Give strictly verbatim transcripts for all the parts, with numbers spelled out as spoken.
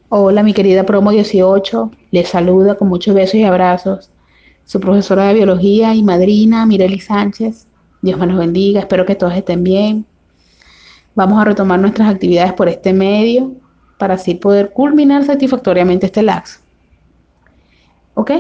Hola, mi querida Promo dieciocho, les saluda con muchos besos y abrazos su profesora de biología y madrina, Mireli Sánchez. Dios me los bendiga, espero que todos estén bien. Vamos a retomar nuestras actividades por este medio para así poder culminar satisfactoriamente este laxo. ¿Ok?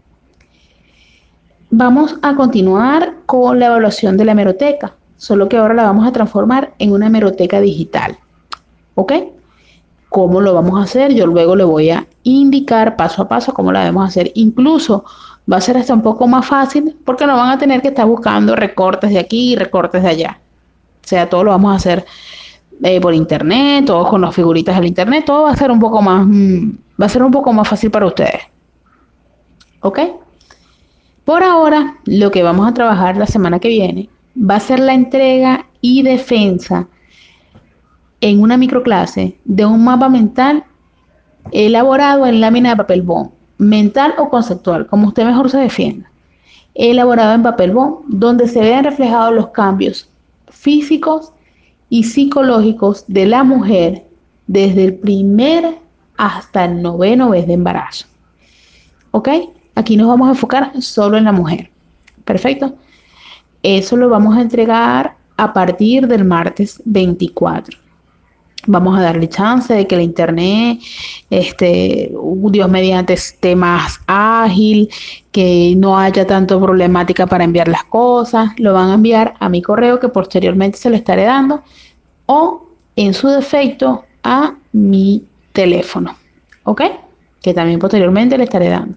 Vamos a continuar con la evaluación de la hemeroteca, solo que ahora la vamos a transformar en una hemeroteca digital. ¿Ok? ¿Cómo lo vamos a hacer? Yo luego le voy a indicar paso a paso cómo la debemos hacer. Incluso va a ser hasta un poco más fácil porque no van a tener que estar buscando recortes de aquí y recortes de allá. O sea, todo lo vamos a hacer eh, por internet, todo con las figuritas del internet, todo va a ser un poco más, mmm, va a ser un poco más fácil para ustedes. ¿Ok? Por ahora, lo que vamos a trabajar la semana que viene va a ser la entrega y defensa en una microclase de un mapa mental elaborado en lámina de papel bond, mental o conceptual, como usted mejor se defienda. Elaborado en papel bond, donde se vean reflejados los cambios físicos y psicológicos de la mujer desde el primer hasta el noveno mes de embarazo. ¿Ok? Aquí nos vamos a enfocar solo en la mujer. Perfecto. Eso lo vamos a entregar a partir del martes veinticuatro. Vamos a darle chance de que el internet, este, Dios mediante, esté más ágil, que no haya tanto problemática para enviar las cosas. Lo van a enviar a mi correo que posteriormente se lo estaré dando o en su defecto a mi teléfono, ¿ok? Que también posteriormente le estaré dando.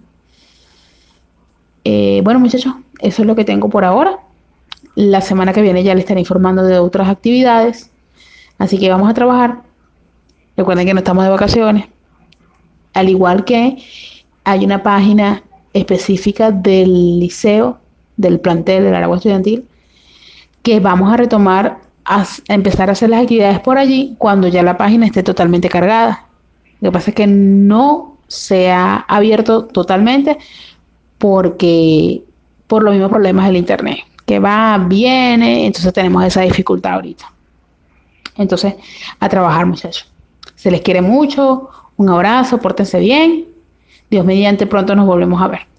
Eh, bueno, muchachos, eso es lo que tengo por ahora. La semana que viene ya les estaré informando de otras actividades. Así que vamos a trabajar. Recuerden que no estamos de vacaciones. Al igual que hay una página específica del liceo, del plantel del Aragua Estudiantil, que vamos a retomar a, a empezar a hacer las actividades por allí cuando ya la página esté totalmente cargada. Lo que pasa es que no se ha abierto totalmente porque por los mismos problemas del internet, que va, viene, entonces tenemos esa dificultad ahorita. Entonces, a trabajar, muchachos. Se les quiere mucho, un abrazo, pórtense bien. Dios mediante, pronto nos volvemos a ver.